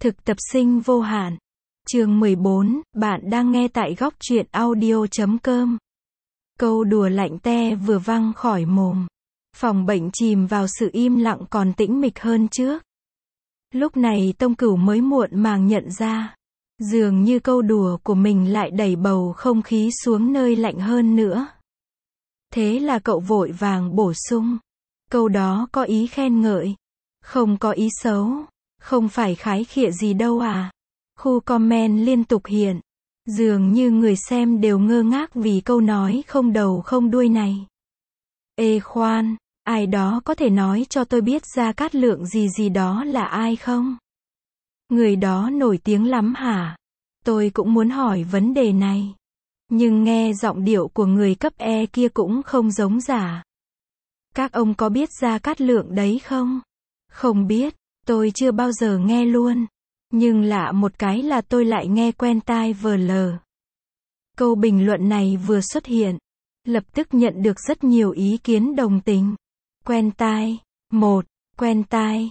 Thực tập sinh vô hạn. Chương 14, bạn đang nghe tại góc truyện audio.com. Câu đùa lạnh te vừa văng khỏi mồm. Phòng bệnh chìm vào sự im lặng còn tĩnh mịch hơn trước. Lúc này Tông Cửu mới muộn màng nhận ra. Dường như câu đùa của mình lại đẩy bầu không khí xuống nơi lạnh hơn nữa. Thế là cậu vội vàng bổ sung. Câu đó có ý khen ngợi. Không có ý xấu. Không phải khái khịa gì đâu à. Khu comment liên tục hiện. Dường như người xem đều ngơ ngác vì câu nói không đầu không đuôi này. Ê khoan, ai đó có thể nói cho tôi biết Gia Cát Lượng gì gì đó là ai không? Người đó nổi tiếng lắm hả? Tôi cũng muốn hỏi vấn đề này. Nhưng nghe giọng điệu của người cấp E kia cũng không giống giả. Các ông có biết Gia Cát Lượng đấy không? Không biết, tôi chưa bao giờ nghe luôn. Nhưng lạ một cái là tôi lại nghe quen tai vờ lờ. Câu bình luận này vừa xuất hiện, lập tức nhận được rất nhiều ý kiến đồng tình. Quen tai, 1, quen tai,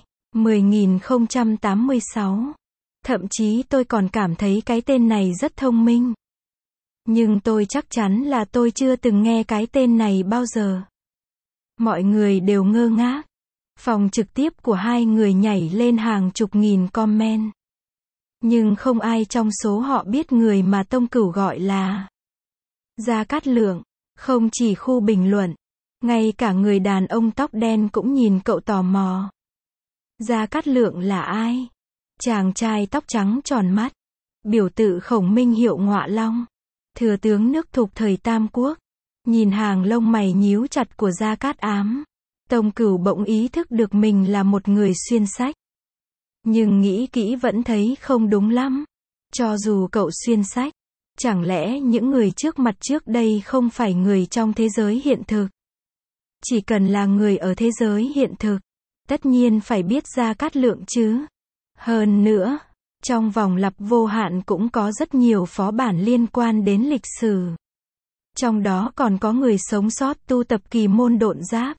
10.086. Thậm chí tôi còn cảm thấy cái tên này rất thông minh. Nhưng tôi chắc chắn là tôi chưa từng nghe cái tên này bao giờ. Mọi người đều ngơ ngác. Phòng trực tiếp của hai người nhảy lên hàng chục nghìn comment. Nhưng không ai trong số họ biết người mà Tông Cửu gọi là Gia Cát Lượng. Không chỉ khu bình luận, ngay cả người đàn ông tóc đen cũng nhìn cậu tò mò. Gia Cát Lượng là ai? Chàng trai tóc trắng tròn mắt, biểu tự Khổng Minh hiệu Ngọa Long, thừa tướng nước Thục thời Tam Quốc. Nhìn hàng lông mày nhíu chặt của Gia Cát Ám, Tông Cửu bỗng ý thức được mình là một người xuyên sách. Nhưng nghĩ kỹ vẫn thấy không đúng lắm. Cho dù cậu xuyên sách, chẳng lẽ những người trước mặt trước đây không phải người trong thế giới hiện thực? Chỉ cần là người ở thế giới hiện thực, tất nhiên phải biết Gia Cát Lượng chứ. Hơn nữa, trong vòng lặp vô hạn cũng có rất nhiều phó bản liên quan đến lịch sử. Trong đó còn có người sống sót tu tập kỳ môn độn giáp.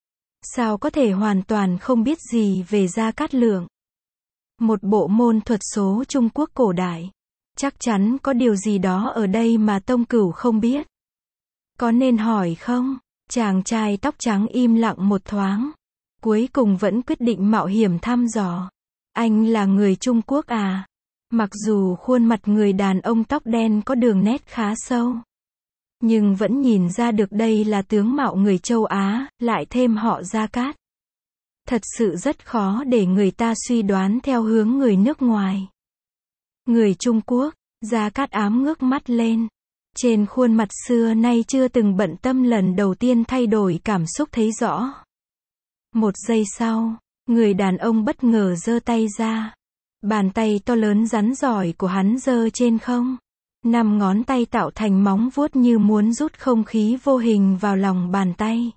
Sao có thể hoàn toàn không biết gì về Gia Cát Lượng? Một bộ môn thuật số Trung Quốc cổ đại. Chắc chắn có điều gì đó ở đây mà Tông Cửu không biết. Có nên hỏi không? Chàng trai tóc trắng im lặng một thoáng. Cuối cùng vẫn quyết định mạo hiểm thăm dò. Anh là người Trung Quốc à? Mặc dù khuôn mặt người đàn ông tóc đen có đường nét khá sâu, nhưng vẫn nhìn ra được đây là tướng mạo người châu Á, lại thêm họ Gia Cát. Thật sự rất khó để người ta suy đoán theo hướng người nước ngoài. Người Trung Quốc, Gia Cát Ám ngước mắt lên. Trên khuôn mặt xưa nay chưa từng bận tâm lần đầu tiên thay đổi cảm xúc thấy rõ. Một giây sau, người đàn ông bất ngờ giơ tay ra. Bàn tay to lớn rắn giỏi của hắn giơ trên không. 5 ngón tay tạo thành móng vuốt như muốn rút không khí vô hình vào lòng bàn tay.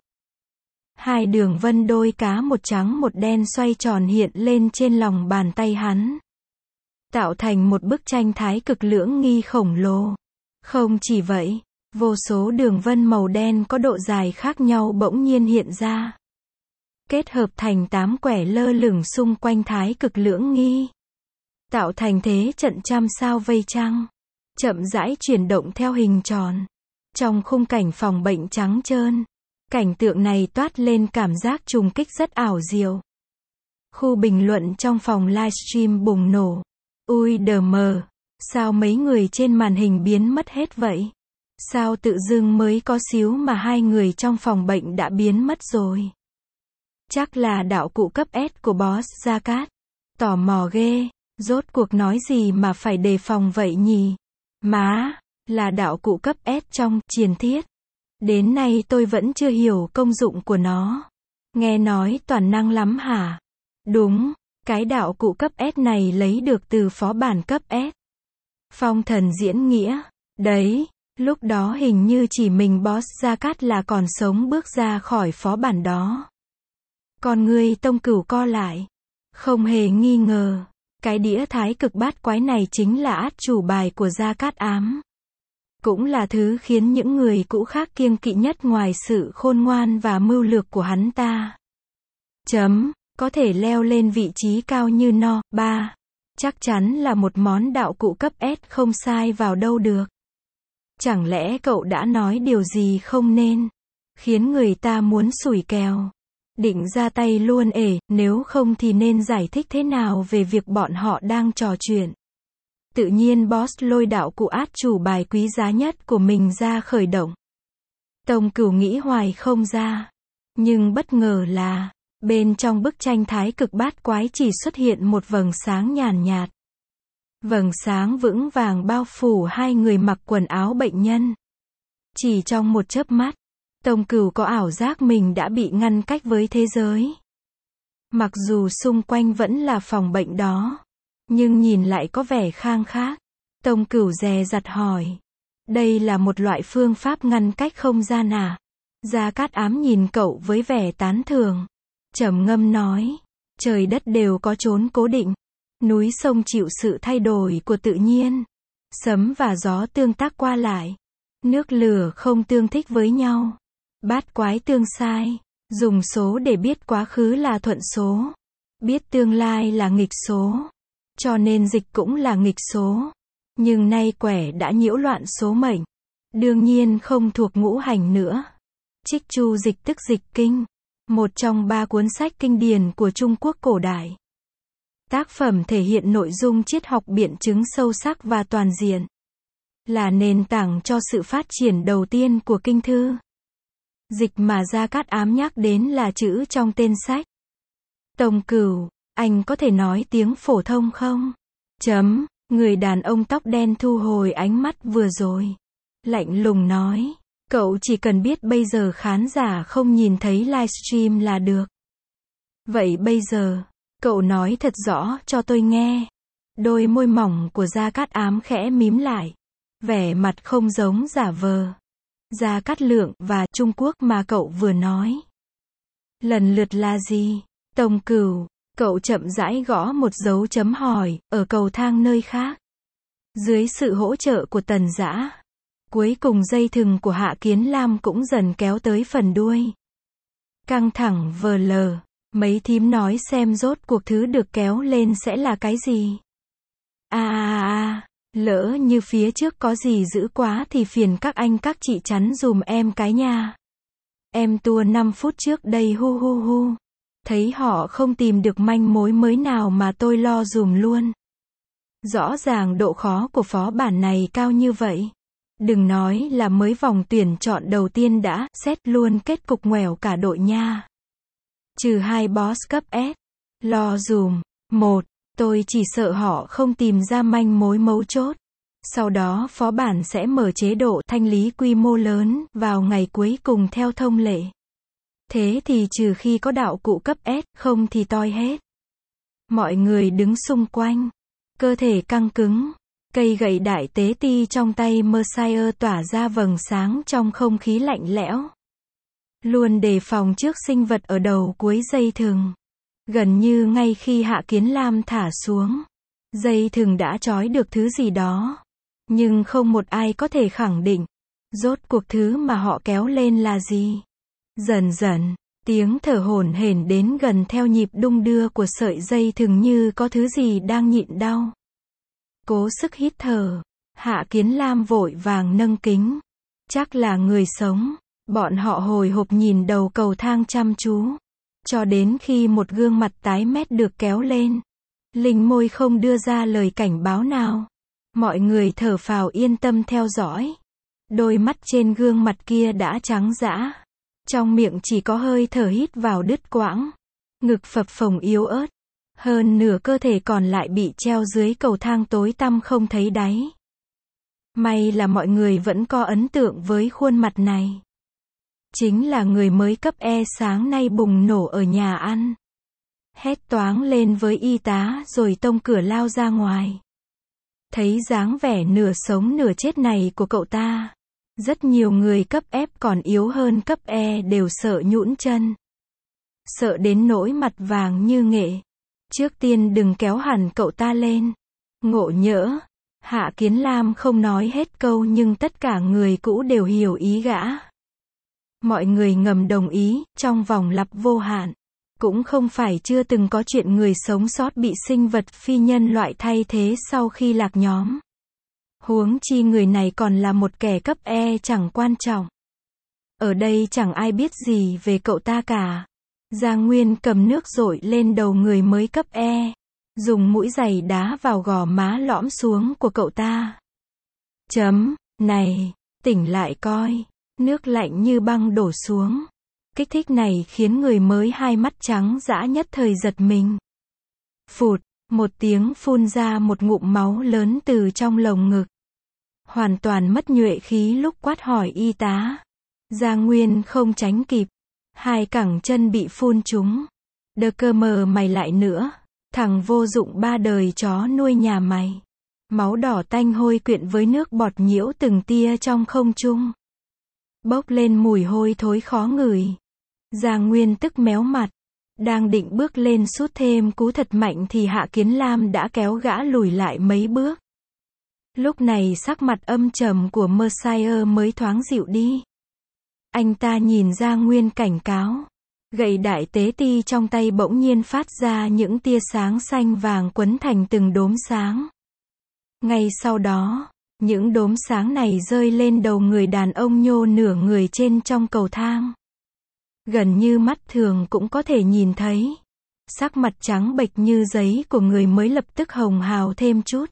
Hai đường vân đôi cá một trắng một đen xoay tròn hiện lên trên lòng bàn tay hắn. Tạo thành một bức tranh thái cực lưỡng nghi khổng lồ. Không chỉ vậy, vô số đường vân màu đen có độ dài khác nhau bỗng nhiên hiện ra. Kết hợp thành 8 quẻ lơ lửng xung quanh thái cực lưỡng nghi. Tạo thành thế trận trăm sao vây trăng. Chậm rãi chuyển động theo hình tròn. Trong khung cảnh phòng bệnh trắng trơn. Cảnh tượng này toát lên cảm giác trùng kích rất ảo diệu. Khu bình luận trong phòng livestream bùng nổ. Ui đờ mờ, sao mấy người trên màn hình biến mất hết vậy? Sao tự dưng mới có xíu mà hai người trong phòng bệnh đã biến mất rồi? Chắc là đạo cụ cấp S của boss Gia Cát. Tò mò ghê, rốt cuộc nói gì mà phải đề phòng vậy nhỉ? Má, là đạo cụ cấp S trong Triền Thiết. Đến nay tôi vẫn chưa hiểu công dụng của nó. Nghe nói toàn năng lắm hả? Đúng, cái đạo cụ cấp S này lấy được từ phó bản cấp S. Phong Thần diễn nghĩa. Đấy, lúc đó hình như chỉ mình boss Gia Cát là còn sống bước ra khỏi phó bản đó. Còn người Tông Cửu co lại. Không hề nghi ngờ, cái đĩa thái cực bát quái này chính là át chủ bài của Gia Cát Ám. Cũng là thứ khiến những người cũ khác kiêng kỵ nhất ngoài sự khôn ngoan và mưu lược của hắn ta. Có thể leo lên vị trí cao như No. 3. Chắc chắn là một món đạo cụ cấp S không sai vào đâu được. Chẳng lẽ cậu đã nói điều gì không nên, khiến người ta muốn xủi kèo, định ra tay luôn nếu không thì nên giải thích thế nào về việc bọn họ đang trò chuyện. Tự nhiên boss lôi đạo cụ át chủ bài quý giá nhất của mình ra khởi động. Tông Cửu nghĩ hoài không ra. Nhưng bất ngờ là, bên trong bức tranh thái cực bát quái chỉ xuất hiện một vầng sáng nhàn nhạt. Vầng sáng vững vàng bao phủ hai người mặc quần áo bệnh nhân. Chỉ trong một chớp mắt, Tông Cửu có ảo giác mình đã bị ngăn cách với thế giới. Mặc dù xung quanh vẫn là phòng bệnh đó, nhưng nhìn lại có vẻ khang khác. Tông Cửu dè dặt hỏi. Đây là một loại phương pháp ngăn cách không gian à? Gia Cát Ám nhìn cậu với vẻ tán thưởng. Trầm ngâm nói. Trời đất đều có chốn cố định. Núi sông chịu sự thay đổi của tự nhiên. Sấm và gió tương tác qua lại. Nước lửa không tương thích với nhau. Bát quái tương sai. Dùng số để biết quá khứ là thuận số. Biết tương lai là nghịch số. Cho nên dịch cũng là nghịch số. Nhưng nay quẻ đã nhiễu loạn số mệnh. Đương nhiên không thuộc ngũ hành nữa. Trích Chu Dịch tức Dịch Kinh. Một trong 3 cuốn sách kinh điển của Trung Quốc cổ đại. Tác phẩm thể hiện nội dung triết học biện chứng sâu sắc và toàn diện. Là nền tảng cho sự phát triển đầu tiên của kinh thư. Dịch mà Gia Cát Ám nhắc đến là chữ trong tên sách. Tông Cửu, anh có thể nói tiếng phổ thông không? Người đàn ông tóc đen thu hồi ánh mắt vừa rồi. Lạnh lùng nói. Cậu chỉ cần biết bây giờ khán giả không nhìn thấy livestream là được. Vậy bây giờ, cậu nói thật rõ cho tôi nghe. Đôi môi mỏng của Gia Cát Ám khẽ mím lại. Vẻ mặt không giống giả vờ. Gia Cát Lượng và Trung Quốc mà cậu vừa nói. Lần lượt là gì? Tông Cửu, cậu chậm rãi gõ một dấu chấm hỏi, ở cầu thang nơi khác. Dưới sự hỗ trợ của Tần Dã. Cuối cùng dây thừng của Hạ Kiến Lam cũng dần kéo tới phần đuôi. Căng thẳng vờ lờ. Mấy thím nói xem rốt cuộc thứ được kéo lên sẽ là cái gì. Lỡ như phía trước có gì dữ quá thì phiền các anh các chị chắn dùm em cái nha. Em tua 5 phút trước đây hu. Thấy họ không tìm được manh mối mới nào mà tôi lo dùm luôn. Rõ ràng độ khó của phó bản này cao như vậy. Đừng nói là mới vòng tuyển chọn đầu tiên đã xét luôn kết cục ngoẻo cả đội nha. Trừ 2 boss cấp S. Lo dùm. 1. Tôi chỉ sợ họ không tìm ra manh mối mấu chốt. Sau đó phó bản sẽ mở chế độ thanh lý quy mô lớn vào ngày cuối cùng theo thông lệ. Thế thì trừ khi có đạo cụ cấp S, không thì toi hết. Mọi người đứng xung quanh. Cơ thể căng cứng. Cây gậy đại tế ti trong tay Messiah tỏa ra vầng sáng trong không khí lạnh lẽo. Luôn đề phòng trước sinh vật ở đầu cuối dây thừng. Gần như ngay khi Hạ Kiến Lam thả xuống, dây thừng đã trói được thứ gì đó. Nhưng không một ai có thể khẳng định, rốt cuộc thứ mà họ kéo lên là gì. Dần dần, tiếng thở hổn hển đến gần theo nhịp đung đưa của sợi dây thừng như có thứ gì đang nhịn đau. Cố sức hít thở, Hạ Kiến Lam vội vàng nâng kính. Chắc là người sống. Bọn họ hồi hộp nhìn đầu cầu thang chăm chú. Cho đến khi một gương mặt tái mét được kéo lên. Linh môi không đưa ra lời cảnh báo nào. Mọi người thở phào yên tâm theo dõi. Đôi mắt trên gương mặt kia đã trắng dã. Trong miệng chỉ có hơi thở hít vào đứt quãng. Ngực phập phồng yếu ớt. Hơn nửa cơ thể còn lại bị treo dưới cầu thang tối tăm không thấy đáy. May là mọi người vẫn có ấn tượng với khuôn mặt này. Chính là người mới cấp E sáng nay bùng nổ ở nhà ăn. Hét toáng lên với y tá rồi tông cửa lao ra ngoài. Thấy dáng vẻ nửa sống nửa chết này của cậu ta. Rất nhiều người cấp F còn yếu hơn cấp E đều sợ nhũn chân. Sợ đến nỗi mặt vàng như nghệ. Trước tiên đừng kéo hẳn cậu ta lên. Ngộ nhỡ. Hạ Kiến Lam không nói hết câu nhưng tất cả người cũ đều hiểu ý gã. Mọi người ngầm đồng ý, trong vòng lặp vô hạn. Cũng không phải chưa từng có chuyện người sống sót bị sinh vật phi nhân loại thay thế sau khi lạc nhóm. Huống chi người này còn là một kẻ cấp E chẳng quan trọng. Ở đây chẳng ai biết gì về cậu ta cả. Giang Nguyên cầm nước dội lên đầu người mới cấp E. Dùng mũi giày đá vào gò má lõm xuống của cậu ta. Này, tỉnh lại coi. Nước lạnh như băng đổ xuống. Kích thích này khiến người mới hai mắt trắng dã nhất thời giật mình. Phụt, một tiếng phun ra một ngụm máu lớn từ trong lồng ngực. Hoàn toàn mất nhuệ khí lúc quát hỏi y tá. Giang Nguyên không tránh kịp. Hai cẳng chân bị phun trúng. Đơ cơ mờ mày lại nữa. Thằng vô dụng ba đời chó nuôi nhà mày. Máu đỏ tanh hôi quyện với nước bọt nhiễu từng tia trong không trung. Bốc lên mùi hôi thối khó ngửi. Giang Nguyên tức méo mặt. Đang định bước lên sút thêm cú thật mạnh thì Hạ Kiến Lam đã kéo gã lùi lại mấy bước. Lúc này sắc mặt âm trầm của Mercier mới thoáng dịu đi. Anh ta nhìn Giang Nguyên cảnh cáo. Gậy đại tế ti trong tay bỗng nhiên phát ra những tia sáng xanh vàng quấn thành từng đốm sáng. Ngay sau đó, những đốm sáng này rơi lên đầu người đàn ông nhô nửa người trên trong cầu thang. Gần như mắt thường cũng có thể nhìn thấy. Sắc mặt trắng bệch như giấy của người mới lập tức hồng hào thêm chút.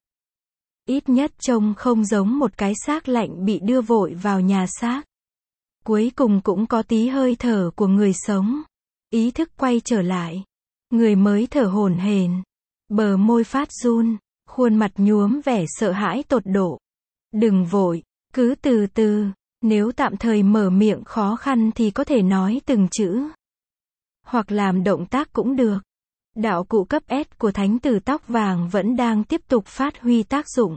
Ít nhất trông không giống một cái xác lạnh bị đưa vội vào nhà xác. Cuối cùng cũng có tí hơi thở của người sống. Ý thức quay trở lại. Người mới thở hổn hển. Bờ môi phát run. Khuôn mặt nhuốm vẻ sợ hãi tột độ. Đừng vội. Cứ từ từ. Nếu tạm thời mở miệng khó khăn thì có thể nói từng chữ. Hoặc làm động tác cũng được. Đạo cụ cấp S của thánh tử tóc vàng vẫn đang tiếp tục phát huy tác dụng.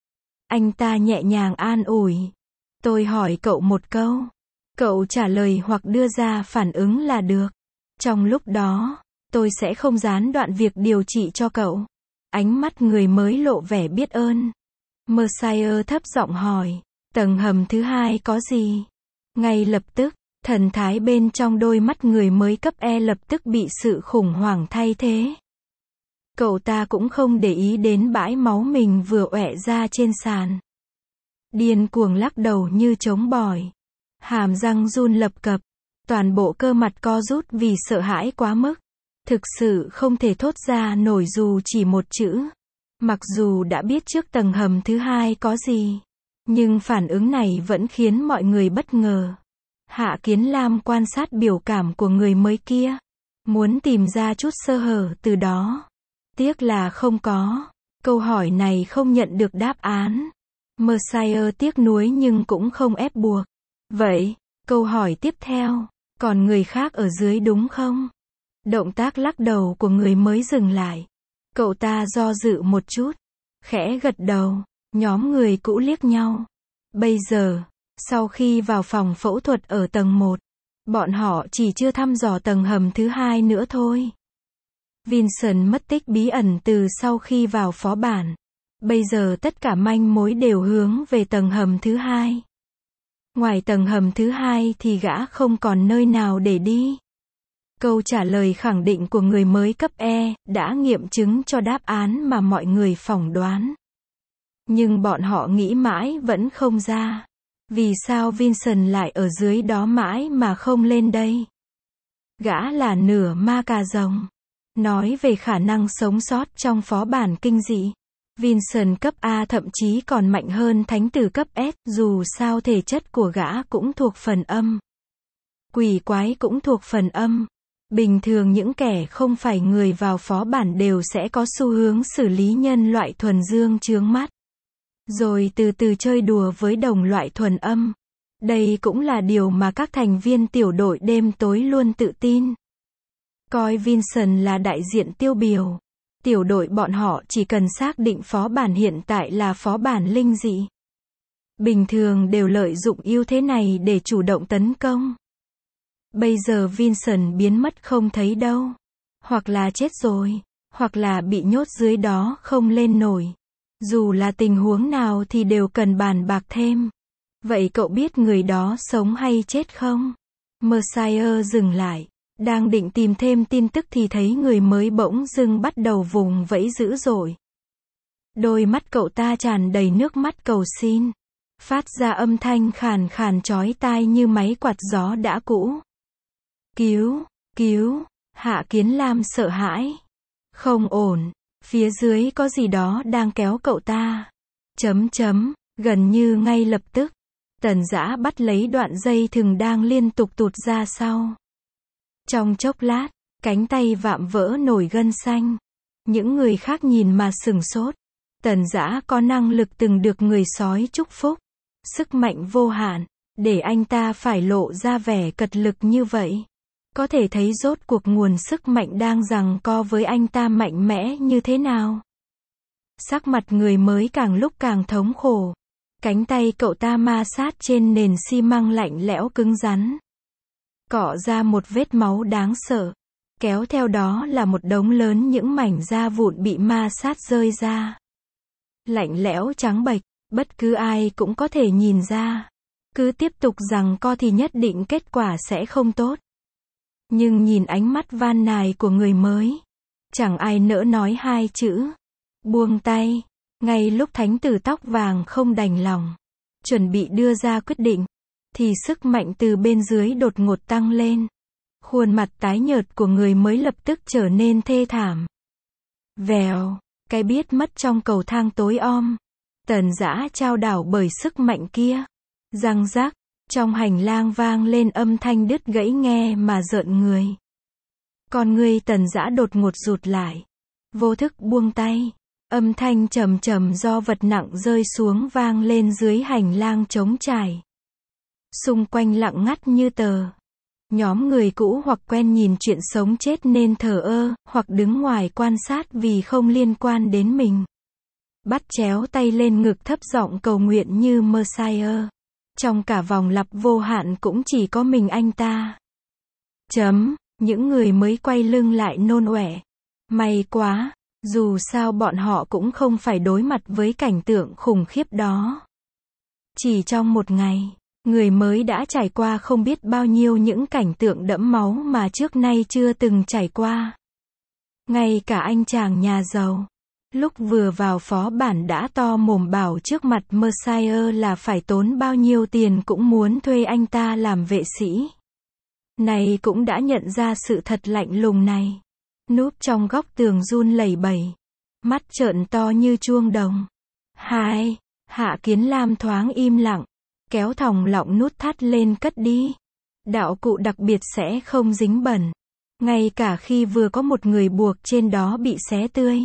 Anh ta nhẹ nhàng an ủi. Tôi hỏi cậu một câu. Cậu trả lời hoặc đưa ra phản ứng là được. Trong lúc đó, tôi sẽ không gián đoạn việc điều trị cho cậu. Ánh mắt người mới lộ vẻ biết ơn. Mercier thấp giọng hỏi. Tầng hầm thứ hai có gì? Ngay lập tức, thần thái bên trong đôi mắt người mới cấp E lập tức bị sự khủng hoảng thay thế. Cậu ta cũng không để ý đến bãi máu mình vừa ọe ra trên sàn. Điên cuồng lắc đầu như trống bỏi. Hàm răng run lập cập. Toàn bộ cơ mặt co rút vì sợ hãi quá mức. Thực sự không thể thốt ra nổi dù chỉ một chữ. Mặc dù đã biết trước tầng hầm thứ hai có gì. Nhưng phản ứng này vẫn khiến mọi người bất ngờ. Hạ Kiến Lam quan sát biểu cảm của người mới kia. Muốn tìm ra chút sơ hở từ đó. Tiếc là không có. Câu hỏi này không nhận được đáp án. Mercier tiếc nuối nhưng cũng không ép buộc. Vậy, câu hỏi tiếp theo. Còn người khác ở dưới đúng không? Động tác lắc đầu của người mới dừng lại. Cậu ta do dự một chút. Khẽ gật đầu. Nhóm người cũ liếc nhau. Bây giờ, sau khi vào phòng phẫu thuật ở tầng 1, bọn họ chỉ chưa thăm dò tầng hầm thứ hai nữa thôi. Vincent mất tích bí ẩn từ sau khi vào phó bản. Bây giờ tất cả manh mối đều hướng về tầng hầm thứ hai. Ngoài tầng hầm thứ hai thì gã không còn nơi nào để đi. Câu trả lời khẳng định của người mới cấp E đã nghiệm chứng cho đáp án mà mọi người phỏng đoán. Nhưng bọn họ nghĩ mãi vẫn không ra. Vì sao Vincent lại ở dưới đó mãi mà không lên đây? Gã là nửa ma cà rồng. Nói về khả năng sống sót trong phó bản kinh dị. Vincent cấp A thậm chí còn mạnh hơn thánh tử cấp S, dù sao thể chất của gã cũng thuộc phần âm. Quỷ quái cũng thuộc phần âm. Bình thường những kẻ không phải người vào phó bản đều sẽ có xu hướng xử lý nhân loại thuần dương chướng mắt. Rồi từ từ chơi đùa với đồng loại thuần âm. Đây cũng là điều mà các thành viên tiểu đội đêm tối luôn tự tin. Coi Vincent là đại diện tiêu biểu. Tiểu đội bọn họ chỉ cần xác định phó bản hiện tại là phó bản linh dị. Bình thường đều lợi dụng ưu thế này để chủ động tấn công. Bây giờ Vincent biến mất không thấy đâu. Hoặc là chết rồi, hoặc là bị nhốt dưới đó không lên nổi. Dù là tình huống nào thì đều cần bàn bạc thêm. Vậy cậu biết người đó sống hay chết không? Mercier dừng lại. Đang định tìm thêm tin tức thì thấy người mới bỗng dưng bắt đầu vùng vẫy dữ dội. Đôi mắt cậu ta tràn đầy nước mắt cầu xin, phát ra âm thanh khàn khàn chói tai như máy quạt gió đã cũ. Cứu, cứu, Hạ Kiến Lam sợ hãi. Không ổn, phía dưới có gì đó đang kéo cậu ta. Gần như ngay lập tức, Tần Dã bắt lấy đoạn dây thừng đang liên tục tụt ra sau. Trong chốc lát, cánh tay vạm vỡ nổi gân xanh. Những người khác nhìn mà sửng sốt. Tần Dã có năng lực từng được người sói chúc phúc, sức mạnh vô hạn, để anh ta phải lộ ra vẻ cật lực như vậy. Có thể thấy rốt cuộc nguồn sức mạnh đang giằng co với anh ta mạnh mẽ như thế nào. Sắc mặt người mới càng lúc càng thống khổ. Cánh tay cậu ta ma sát trên nền xi măng lạnh lẽo cứng rắn. Cọ ra một vết máu đáng sợ. Kéo theo đó là một đống lớn những mảnh da vụn bị ma sát rơi ra. Lạnh lẽo trắng bệch, bất cứ ai cũng có thể nhìn ra. Cứ tiếp tục giằng co thì nhất định kết quả sẽ không tốt. Nhưng nhìn ánh mắt van nài của người mới, chẳng ai nỡ nói hai chữ. Buông tay. Ngay lúc thánh tử tóc vàng không đành lòng, chuẩn bị đưa ra quyết định, thì sức mạnh từ bên dưới đột ngột tăng lên. Khuôn mặt tái nhợt của người mới lập tức trở nên thê thảm. Vèo, cái biết mất trong cầu thang tối om. Tần Dã chao đảo bởi sức mạnh kia. Răng rác, trong hành lang vang lên âm thanh đứt gãy nghe mà rợn người. Con người Tần Dã đột ngột rụt lại. Vô thức buông tay. Âm thanh trầm trầm do vật nặng rơi xuống vang lên dưới hành lang trống trải. Xung quanh lặng ngắt như tờ. Nhóm người cũ hoặc quen nhìn chuyện sống chết nên thờ ơ, hoặc đứng ngoài quan sát vì không liên quan đến mình. Bắt chéo tay lên ngực thấp giọng cầu nguyện như Messiah. Trong cả vòng lặp vô hạn cũng chỉ có mình anh ta. Những người mới quay lưng lại nôn ọe. May quá, dù sao bọn họ cũng không phải đối mặt với cảnh tượng khủng khiếp đó. Chỉ trong một ngày, người mới đã trải qua không biết bao nhiêu những cảnh tượng đẫm máu mà trước nay chưa từng trải qua. Ngay cả anh chàng nhà giàu, lúc vừa vào phó bản đã to mồm bảo trước mặt Messiah là phải tốn bao nhiêu tiền cũng muốn thuê anh ta làm vệ sĩ. Này cũng đã nhận ra sự thật lạnh lùng này. Núp trong góc tường run lẩy bẩy, mắt trợn to như chuông đồng. Hạ Kiến Lam thoáng im lặng, kéo thòng lọng nút thắt lên cất đi. Đạo cụ đặc biệt sẽ không dính bẩn, ngay cả khi vừa có một người buộc trên đó bị xé tươi.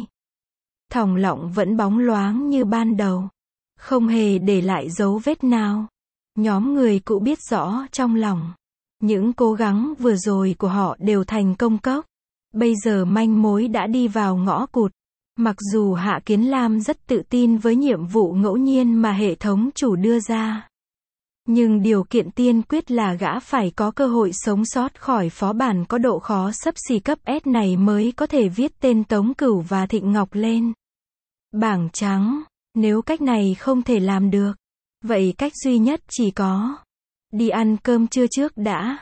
Thòng lọng vẫn bóng loáng như ban đầu, không hề để lại dấu vết nào. Nhóm người cũ biết rõ trong lòng, những cố gắng vừa rồi của họ đều thành công cốc. Bây giờ manh mối đã đi vào ngõ cụt. Mặc dù Hạ Kiến Lam rất tự tin với nhiệm vụ ngẫu nhiên mà hệ thống chủ đưa ra, nhưng điều kiện tiên quyết là gã phải có cơ hội sống sót khỏi phó bản có độ khó xấp xỉ cấp S này mới có thể viết tên Tống Cửu và Thịnh Ngọc lên bảng trắng. Nếu cách này không thể làm được, vậy cách duy nhất chỉ có đi ăn cơm trưa trước đã.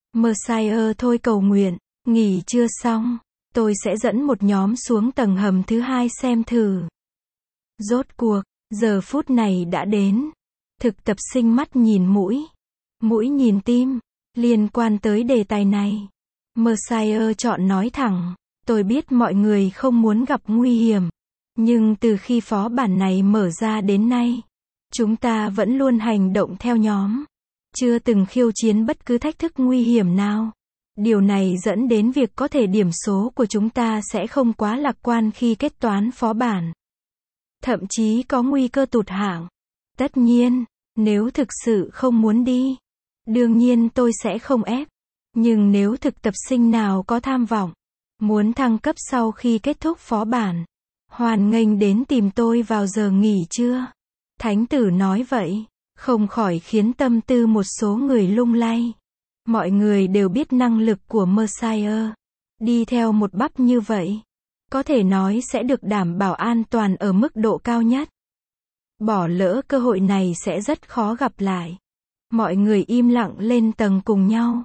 Messiah thôi cầu nguyện. Nghỉ trưa xong, tôi sẽ dẫn một nhóm xuống tầng hầm thứ 2 xem thử. Rốt cuộc, giờ phút này đã đến. Thực tập sinh mắt nhìn mũi, mũi nhìn tim. Liên quan tới đề tài này, Messiah chọn nói thẳng. Tôi biết mọi người không muốn gặp nguy hiểm, nhưng từ khi phó bản này mở ra đến nay, chúng ta vẫn luôn hành động theo nhóm, chưa từng khiêu chiến bất cứ thách thức nguy hiểm nào. Điều này dẫn đến việc có thể điểm số của chúng ta sẽ không quá lạc quan khi kết toán phó bản. Thậm chí có nguy cơ tụt hạng. Tất nhiên, nếu thực sự không muốn đi, đương nhiên tôi sẽ không ép. Nhưng nếu thực tập sinh nào có tham vọng, muốn thăng cấp sau khi kết thúc phó bản, hoan nghênh đến tìm tôi vào giờ nghỉ trưa. Thánh tử nói vậy, không khỏi khiến tâm tư một số người lung lay. Mọi người đều biết năng lực của Messiah. Đi theo một bắp như vậy, có thể nói sẽ được đảm bảo an toàn ở mức độ cao nhất. Bỏ lỡ cơ hội này sẽ rất khó gặp lại. Mọi người im lặng lên tầng cùng nhau.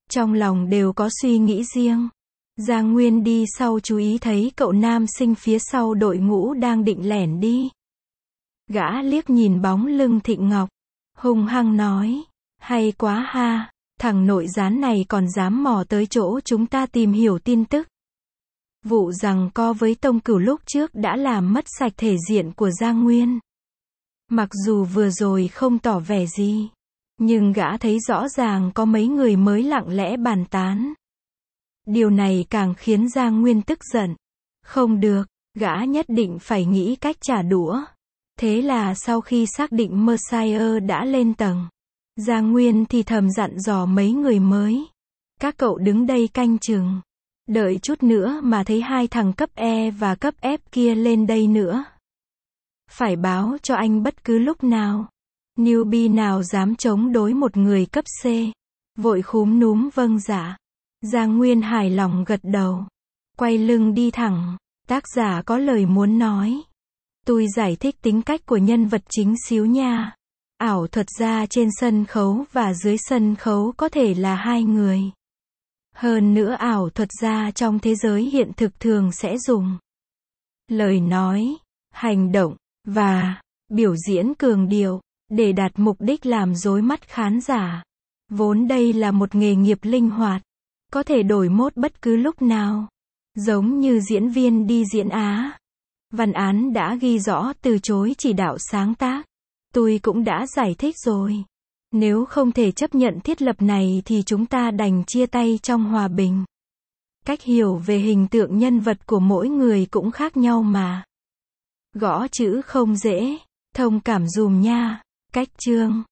trong lòng đều có suy nghĩ riêng. Giang Nguyên đi sau chú ý thấy cậu nam sinh phía sau đội ngũ đang định lẻn đi. Gã liếc nhìn bóng lưng Thịnh Ngọc, hung hăng nói, hay quá ha, thằng nội gián này còn dám mò tới chỗ chúng ta tìm hiểu tin tức. Vụ giằng co với Tông Cửu lúc trước đã làm mất sạch thể diện của Giang Nguyên. Mặc dù vừa rồi không tỏ vẻ gì, nhưng gã thấy rõ ràng có mấy người mới lặng lẽ bàn tán. Điều này càng khiến Giang Nguyên tức giận. Không được, gã nhất định phải nghĩ cách trả đũa. Thế là sau khi xác định Mercier đã lên tầng, Giang Nguyên thì thầm dặn dò mấy người mới. Các cậu đứng đây canh chừng. Đợi chút nữa mà thấy hai thằng cấp E và cấp F kia lên đây nữa, phải báo cho anh bất cứ lúc nào. Newbie nào dám chống đối một người cấp C, vội khúm núm vâng dạ. Giang Nguyên hài lòng gật đầu, quay lưng đi thẳng. Tác giả có lời muốn nói. Tôi giải thích tính cách của nhân vật chính xíu nha. Ảo thuật gia trên sân khấu và dưới sân khấu có thể là hai người. Hơn nữa ảo thuật gia trong thế giới hiện thực thường sẽ dùng lời nói, hành động và biểu diễn cường điệu để đạt mục đích làm rối mắt khán giả. Vốn đây là một nghề nghiệp linh hoạt, có thể đổi mốt bất cứ lúc nào. Giống như diễn viên đi diễn Á. Văn án đã ghi rõ từ chối chỉ đạo sáng tác. Tôi cũng đã giải thích rồi. Nếu không thể chấp nhận thiết lập này thì chúng ta đành chia tay trong hòa bình. Cách hiểu về hình tượng nhân vật của mỗi người cũng khác nhau mà. Gõ chữ không dễ, thông cảm dùm nha. Cách chương